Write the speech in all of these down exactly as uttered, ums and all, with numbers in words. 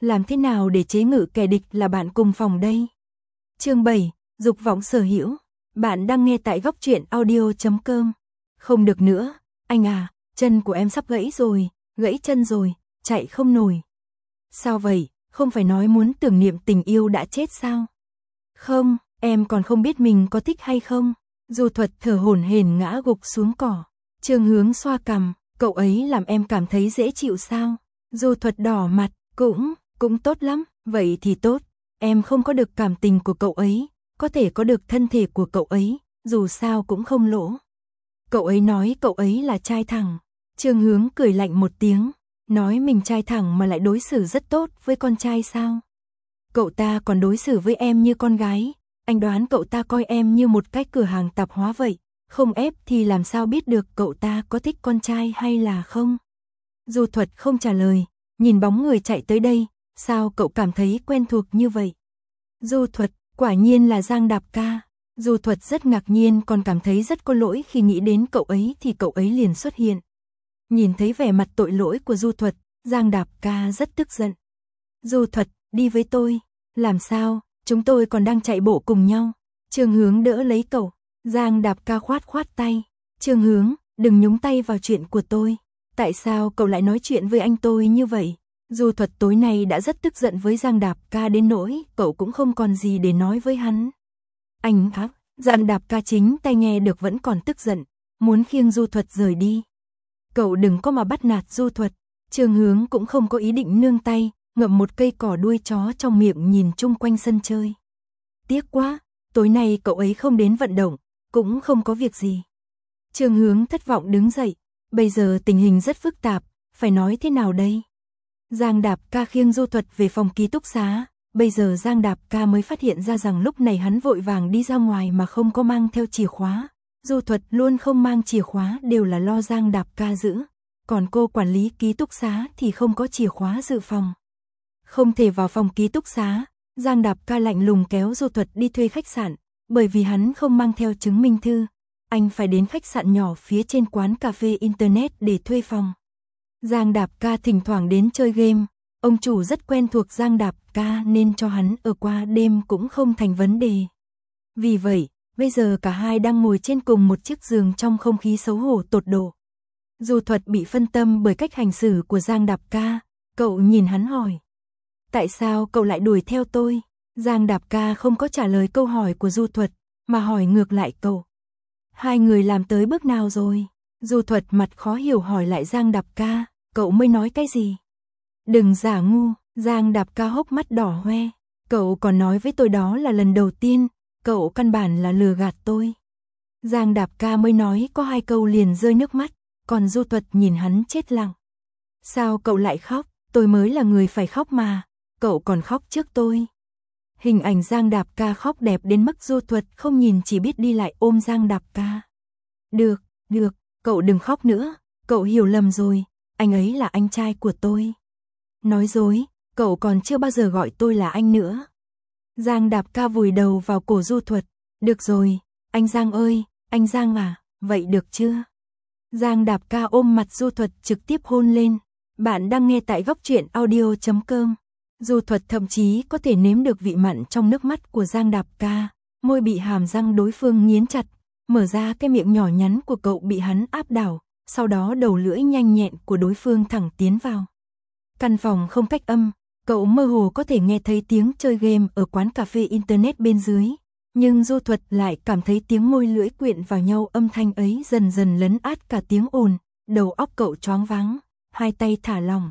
Làm thế nào để chế ngự kẻ địch là bạn cùng phòng đây? Chương bảy, dục vọng sở hữu. Bạn đang nghe tại góc truyện audio chấm com. Không được nữa, anh à, chân của em sắp gãy rồi, gãy chân rồi, chạy không nổi. Sao vậy, không phải nói muốn tưởng niệm tình yêu đã chết sao? Không, em còn không biết mình có thích hay không. Du Thuật thở hổn hển ngã gục xuống cỏ. Trương Hướng xoa cằm, cậu ấy làm em cảm thấy dễ chịu sao? Du Thuật đỏ mặt, cũng, cũng tốt lắm, vậy thì tốt. Em không có được cảm tình của cậu ấy, có thể có được thân thể của cậu ấy, dù sao cũng không lỗ. Cậu ấy nói cậu ấy là trai thẳng. Trương Hướng cười lạnh một tiếng, nói mình trai thẳng mà lại đối xử rất tốt với con trai sao? Cậu ta còn đối xử với em như con gái, anh đoán cậu ta coi em như một cái cửa hàng tạp hóa vậy, không ép thì làm sao biết được cậu ta có thích con trai hay là không? Du Thuật không trả lời, nhìn bóng người chạy tới đây, sao cậu cảm thấy quen thuộc như vậy? Du Thuật, quả nhiên là Giang Đạp Ca. Du Thuật rất ngạc nhiên còn cảm thấy rất có lỗi khi nghĩ đến cậu ấy thì cậu ấy liền xuất hiện. Nhìn thấy vẻ mặt tội lỗi của Du Thuật, Giang Đạp Ca rất tức giận. Du Thuật, đi với tôi. Làm sao, chúng tôi còn đang chạy bộ cùng nhau. Trương Hướng đỡ lấy cậu. Giang Đạp Ca khoát khoát tay. Trương Hướng, đừng nhúng tay vào chuyện của tôi. Tại sao cậu lại nói chuyện với anh tôi như vậy? Du Thuật tối nay đã rất tức giận với Giang Đạp Ca đến nỗi cậu cũng không còn gì để nói với hắn. Anh ác, Giang Đạp Ca chính tai nghe được vẫn còn tức giận, muốn khiêng Du Thuật rời đi. Cậu đừng có mà bắt nạt Du Thuật. Trương Hướng cũng không có ý định nương tay, ngậm một cây cỏ đuôi chó trong miệng nhìn chung quanh sân chơi. Tiếc quá, tối nay cậu ấy không đến vận động, cũng không có việc gì. Trương Hướng thất vọng đứng dậy, bây giờ tình hình rất phức tạp, phải nói thế nào đây? Giang Đạp Ca khiêng Du Thuật về phòng ký túc xá, bây giờ Giang Đạp Ca mới phát hiện ra rằng lúc này hắn vội vàng đi ra ngoài mà không có mang theo chìa khóa. Du Thuật luôn không mang chìa khóa đều là lo Giang Đạp Ca giữ, còn cô quản lý ký túc xá thì không có chìa khóa dự phòng. Không thể vào phòng ký túc xá, Giang Đạp Ca lạnh lùng kéo Du Thuật đi thuê khách sạn, bởi vì hắn không mang theo chứng minh thư, anh phải đến khách sạn nhỏ phía trên quán cà phê internet để thuê phòng. Giang Đạp Ca thỉnh thoảng đến chơi game, ông chủ rất quen thuộc Giang Đạp Ca nên cho hắn ở qua đêm cũng không thành vấn đề. Vì vậy, bây giờ cả hai đang ngồi trên cùng một chiếc giường trong không khí xấu hổ tột độ. Du Thuật bị phân tâm bởi cách hành xử của Giang Đạp Ca, cậu nhìn hắn hỏi. Tại sao cậu lại đuổi theo tôi? Giang Đạp Ca không có trả lời câu hỏi của Du Thuật, mà hỏi ngược lại cậu. Hai người làm tới bước nào rồi? Du Thuật mặt khó hiểu hỏi lại Giang Đạp Ca, cậu mới nói cái gì? Đừng giả ngu, Giang Đạp Ca hốc mắt đỏ hoe. Cậu còn nói với tôi đó là lần đầu tiên, cậu căn bản là lừa gạt tôi. Giang Đạp Ca mới nói có hai câu liền rơi nước mắt, còn Du Thuật nhìn hắn chết lặng. Sao cậu lại khóc? Tôi mới là người phải khóc mà, cậu còn khóc trước tôi. Hình ảnh Giang Đạp Ca khóc đẹp đến mức Du Thuật không nhìn chỉ biết đi lại ôm Giang Đạp Ca. Được, được, cậu đừng khóc nữa, cậu hiểu lầm rồi, anh ấy là anh trai của tôi. Nói dối, cậu còn chưa bao giờ gọi tôi là anh nữa. Giang Đạp Ca vùi đầu vào cổ Du Thuật. Được rồi, anh Giang ơi, anh Giang à, vậy được chưa? Giang Đạp Ca ôm mặt Du Thuật trực tiếp hôn lên. Bạn đang nghe tại góc truyện audio chấm com. Du Thuật thậm chí có thể nếm được vị mặn trong nước mắt của Giang Đạp Ca, môi bị hàm răng đối phương nghiến chặt, mở ra cái miệng nhỏ nhắn của cậu bị hắn áp đảo, sau đó đầu lưỡi nhanh nhẹn của đối phương thẳng tiến vào. Căn phòng không cách âm, cậu mơ hồ có thể nghe thấy tiếng chơi game ở quán cà phê internet bên dưới, nhưng Du Thuật lại cảm thấy tiếng môi lưỡi quyện vào nhau, âm thanh ấy dần dần lấn át cả tiếng ồn, đầu óc cậu choáng váng, hai tay thả lỏng.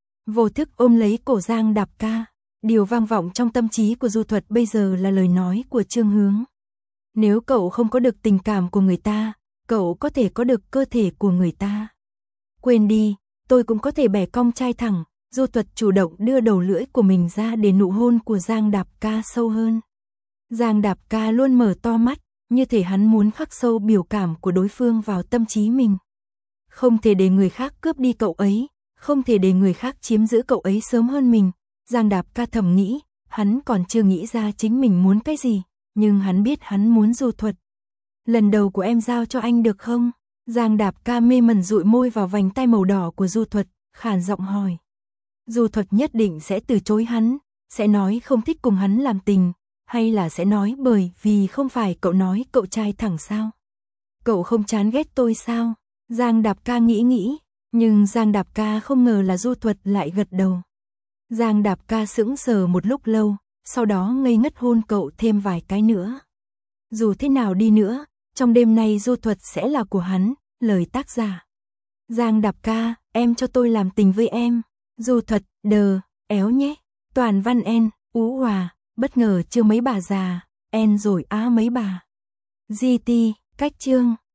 Vô thức ôm lấy cổ Giang Đạp Ca, điều vang vọng trong tâm trí của Du Thuật bây giờ là lời nói của Trương Hướng. Nếu cậu không có được tình cảm của người ta, cậu có thể có được cơ thể của người ta. Quên đi, tôi cũng có thể bẻ cong trai thẳng. Du Thuật chủ động đưa đầu lưỡi của mình ra để nụ hôn của Giang Đạp Ca sâu hơn. Giang Đạp Ca luôn mở to mắt, như thể hắn muốn khắc sâu biểu cảm của đối phương vào tâm trí mình. Không thể để người khác cướp đi cậu ấy, không thể để người khác chiếm giữ cậu ấy sớm hơn mình. Giang Đạp Ca thầm nghĩ, hắn còn chưa nghĩ ra chính mình muốn cái gì, nhưng hắn biết hắn muốn Du Thuật. Lần đầu của em giao cho anh được không? Giang Đạp Ca mê mẩn dụi môi vào vành tay màu đỏ của Du Thuật, khàn giọng hỏi. Du Thuật nhất định sẽ từ chối hắn, sẽ nói không thích cùng hắn làm tình, hay là sẽ nói bởi vì không phải cậu nói cậu trai thẳng sao? Cậu không chán ghét tôi sao? Giang Đạp Ca nghĩ nghĩ, nhưng Giang Đạp Ca không ngờ là Du Thuật lại gật đầu. Giang Đạp Ca sững sờ một lúc lâu, sau đó ngây ngất hôn cậu thêm vài cái nữa. Dù thế nào đi nữa, trong đêm nay Du Thuật sẽ là của hắn, lời tác giả. Giang Đạp Ca, em cho tôi làm tình với em. Du Thuật, đờ, éo nhé. Toàn văn en, ú hòa, bất ngờ chưa mấy bà già, en rồi á mấy bà. giê tê, cách chương.